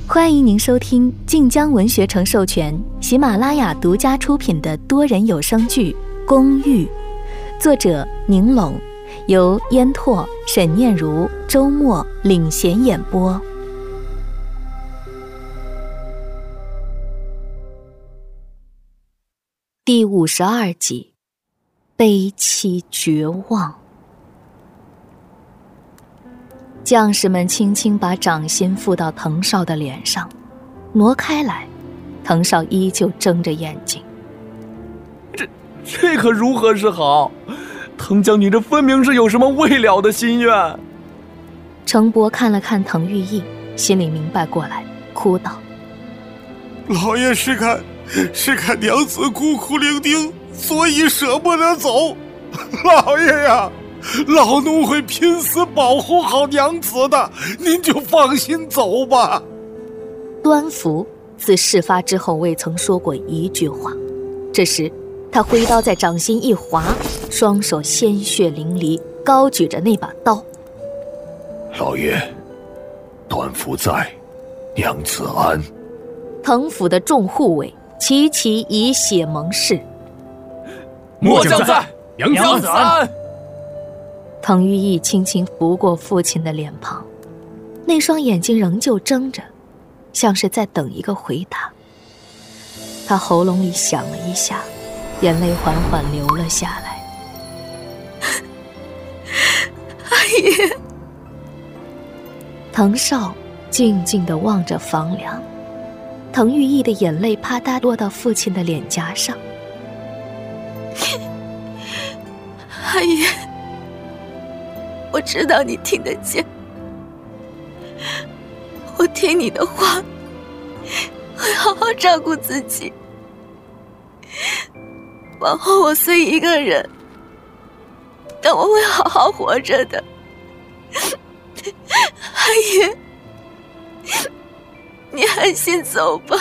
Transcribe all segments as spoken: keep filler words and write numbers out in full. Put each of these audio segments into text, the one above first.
欢迎您收听晋江文学城授权、喜马拉雅独家出品的多人有声剧《公寓》，作者宁拢，由烟拓、沈念如、周末领衔演播。第五十二集，悲戚绝望。将士们轻轻把掌心附到滕少的脸上，挪开来。滕少依旧睁着眼睛。 这这可如何是好？滕将军这分明是有什么未了的心愿。 程伯看了看滕玉意，心里明白过来，哭道： 老爷是看是看娘子孤苦伶仃，所以舍不得走。老爷呀，老奴会拼死保护好娘子的，您就放心走吧。 端福自事发之后未曾说过一句话，这时他挥刀在掌心一划，双手鲜血淋漓，高举着那把刀。 老爷，端福在，娘子安。 滕府的众护卫齐齐以血盟誓。 末将在，娘子安。 滕玉意轻轻拂过父亲的脸庞，那双眼睛仍旧睁着，像是在等一个回答。他喉咙里响了一下，眼泪缓缓流了下来。阿姨。滕少静静地望着房梁，滕玉意的眼泪啪嗒落到父亲的脸颊上。 阿姨，我知道你听得见，我听你的话，会好好照顾自己。往后我虽一个人，但我会好好活着的。阿姨，你安心走吧。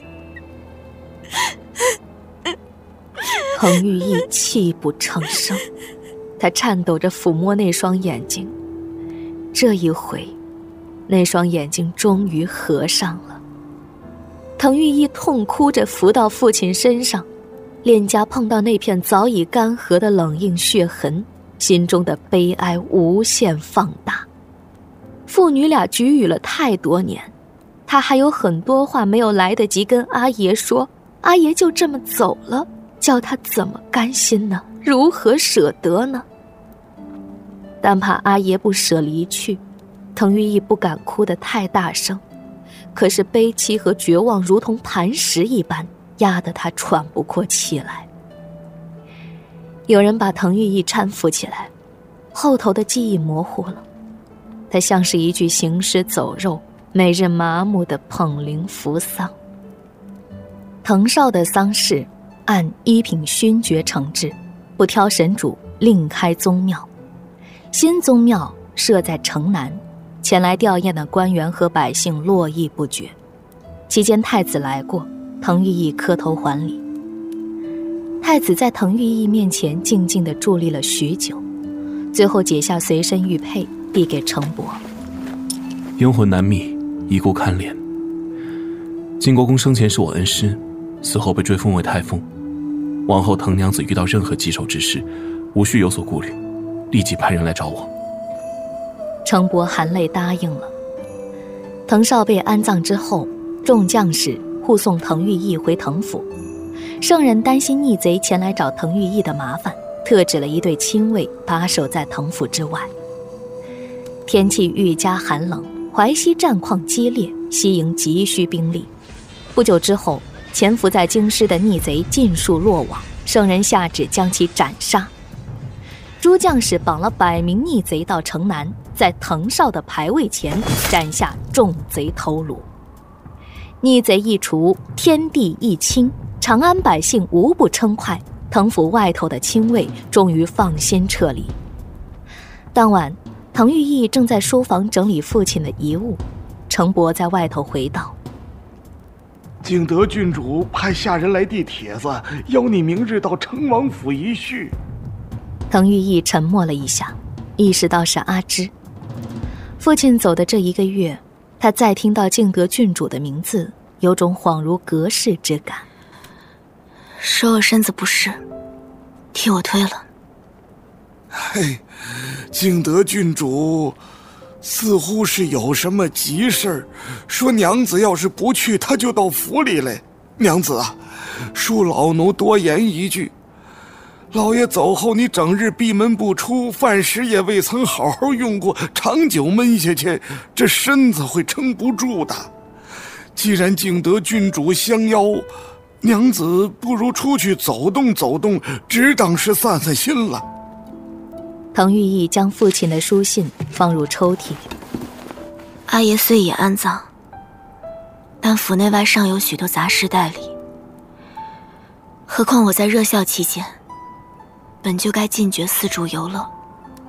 滕玉意泣不成声，他颤抖着抚摸那双眼睛，这一回那双眼睛终于合上了。滕玉意痛哭着伏到父亲身上，脸颊碰到那片早已干涸的冷硬血痕，心中的悲哀无限放大。父女俩局语了太多年，他还有很多话没有来得及跟阿爷说，阿爷就这么走了，叫他怎么甘心呢？如何舍得呢？但怕阿爷不舍离去，滕玉意不敢哭得太大声，可是悲戚和绝望如同磐石一般，压得他喘不过气来。有人把滕玉意搀扶起来，后头的记忆模糊了，他像是一具行尸走肉，每日麻木的捧灵扶丧。滕少的丧事按一品勋爵惩治，不挑神主，另开宗庙。新宗庙设在城南，前来吊唁的官员和百姓络绎不绝。期间太子来过，滕玉意磕头还礼。太子在滕玉意面前静静地伫立了许久，最后解下随身玉佩递给程伯。 阴魂难觅，遗孤看怜。晋国公生前是我恩师，死后被追封为太傅。往后滕娘子遇到任何棘手之事，无需有所顾虑，立即派人来找我。 程伯含泪答应了。滕少被安葬之后，众将士护送滕玉意回滕府。圣人担心逆贼前来找滕玉意的麻烦，特指了一队亲卫把守在滕府之外。天气愈加寒冷，淮西战况激烈，西营急需兵力。不久之后，潜伏在京师的逆贼尽数落网，圣人下旨将其斩杀。诸将士绑了百名逆贼到城南，在滕少的牌位前斩下众贼头颅。逆贼一除，天地一清，长安百姓无不称快，滕府外头的亲卫终于放心撤离。当晚，滕玉意正在书房整理父亲的遗物，程伯在外头回道： 景德郡主派下人来递帖子，邀你明日到成王府一叙。 滕玉意沉默了一下，意识到是阿芝。父亲走的这一个月， 他再听到敬德郡主的名字，有种恍如隔世之感。 是我身子不适，替我推了。 嘿，敬德郡主似乎是有什么急事儿，说娘子要是不去，他就到府里来。娘子啊，恕老奴多言一句，老爷走后，你整日闭门不出，饭食也未曾好好用过，长久闷下去，这身子会撑不住的。既然敬德郡主相邀，娘子不如出去走动走动，只当是散散心了。 滕玉义将父亲的书信放入抽屉里。 阿爷虽已安葬，但府内外尚有许多杂事待理。何况我在热孝期间，本就该禁绝四处游乐。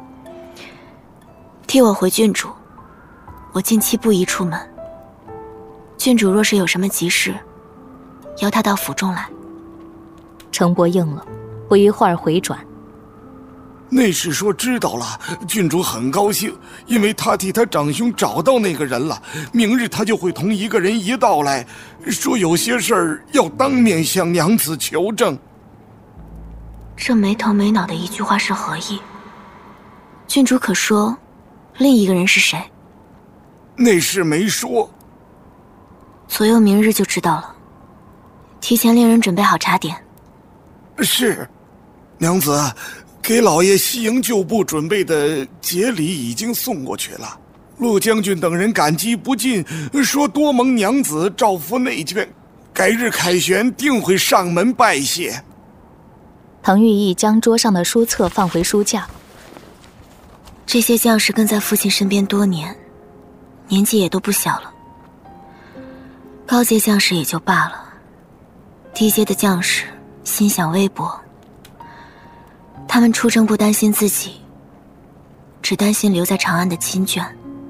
替我回郡主，我近期不宜出门。郡主若是有什么急事，邀他到府中来。 程伯应了，不一会儿回转。 内侍说知道了，郡主很高兴，因为他替他长兄找到那个人了。明日他就会同一个人一道来，说有些事儿要当面向娘子求证。 这没头没脑的一句话是何意？郡主可说，另一个人是谁？ 内侍没说。 左右明日就知道了。提前令人准备好茶点。 是，娘子。给老爷西营旧部准备的节礼已经送过去了，陆将军等人感激不尽，说多蒙娘子照拂内眷，改日凯旋定会上门拜谢。 滕玉义将桌上的书册放回书架。 这些将士跟在父亲身边多年，年纪也都不小了。高阶将士也就罢了，低阶的将士心想微薄。他们出征不担心自己，只担心留在长安的亲眷。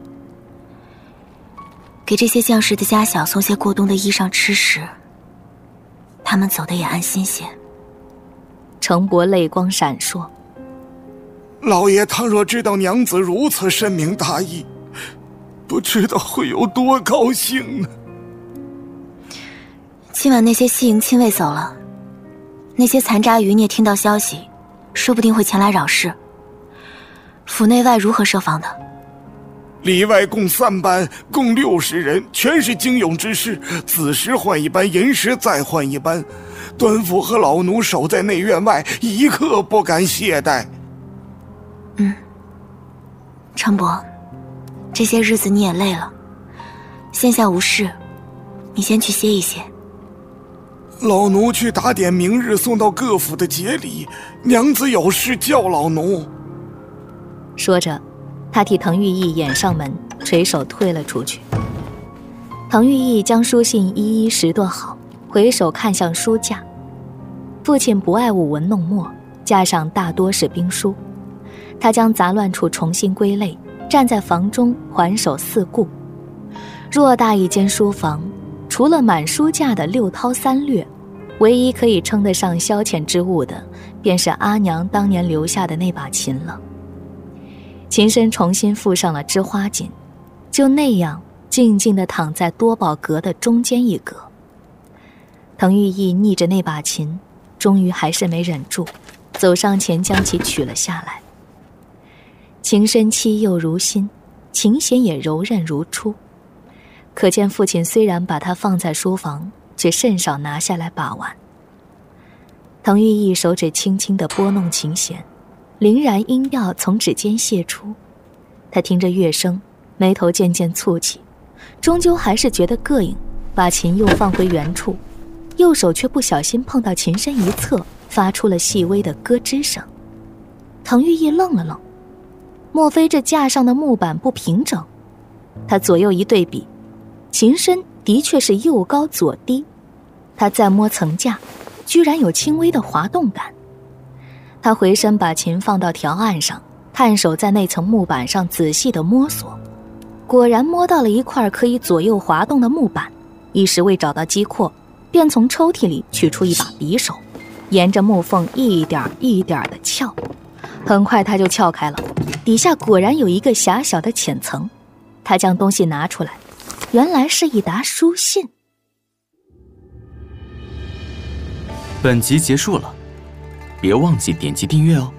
给这些将士的家小送些过冬的衣裳吃食，他们走得也安心些。 程伯泪光闪烁。 老爷倘若知道娘子如此深明大义，不知道会有多高兴呢。 今晚那些西营亲卫走了，那些残渣余孽听到消息，说不定会前来扰事。府内外如何设防的？ 里外共三班，共六十人，全是精勇之士。子时换一班，寅时再换一班。端府和老奴守在内院外，一刻不敢懈怠。 嗯，程伯，这些日子你也累了，现下无事，你先去歇一歇。 老奴去打点明日送到各府的节礼，娘子有事叫老奴。 说着，他替滕玉义掩上门，垂手退了出去。滕玉义将书信一一拾掇好，回首看向书架。父亲不爱舞文弄墨，架上大多是兵书。他将杂乱处重新归类，站在房中环守四顾。偌大一间书房，除了满书架的六韬三略，唯一可以称得上消遣之物的，便是阿娘当年留下的那把琴了。琴身重新附上了织花锦，就那样静静地躺在多宝阁的中间一格。滕玉义逆着那把琴，终于还是没忍住，走上前将其取了下来。琴身漆幼如新，琴弦也柔韧如初，可见父亲虽然把它放在书房，却甚少拿下来把玩。滕玉义手指轻轻地拨弄琴弦，凛然音调从指尖泄出。他听着乐声，眉头渐渐蹙起，终究还是觉得膈应，把琴又放回原处，右手却不小心碰到琴身一侧，发出了细微的咯吱声。滕玉义愣了愣，莫非这架上的木板不平整？他左右一对比，琴身的确是右高左低，他再摸层架，居然有轻微的滑动感。他回身把琴放到条案上，探手在那层木板上仔细地摸索，果然摸到了一块可以左右滑动的木板。一时未找到机括，便从抽屉里取出一把匕首，沿着木缝一点一点地撬。很快他就撬开了，底下果然有一个狭小的浅层。他将东西拿出来， 原来是一沓书信。 本集结束了，别忘记点击订阅哦。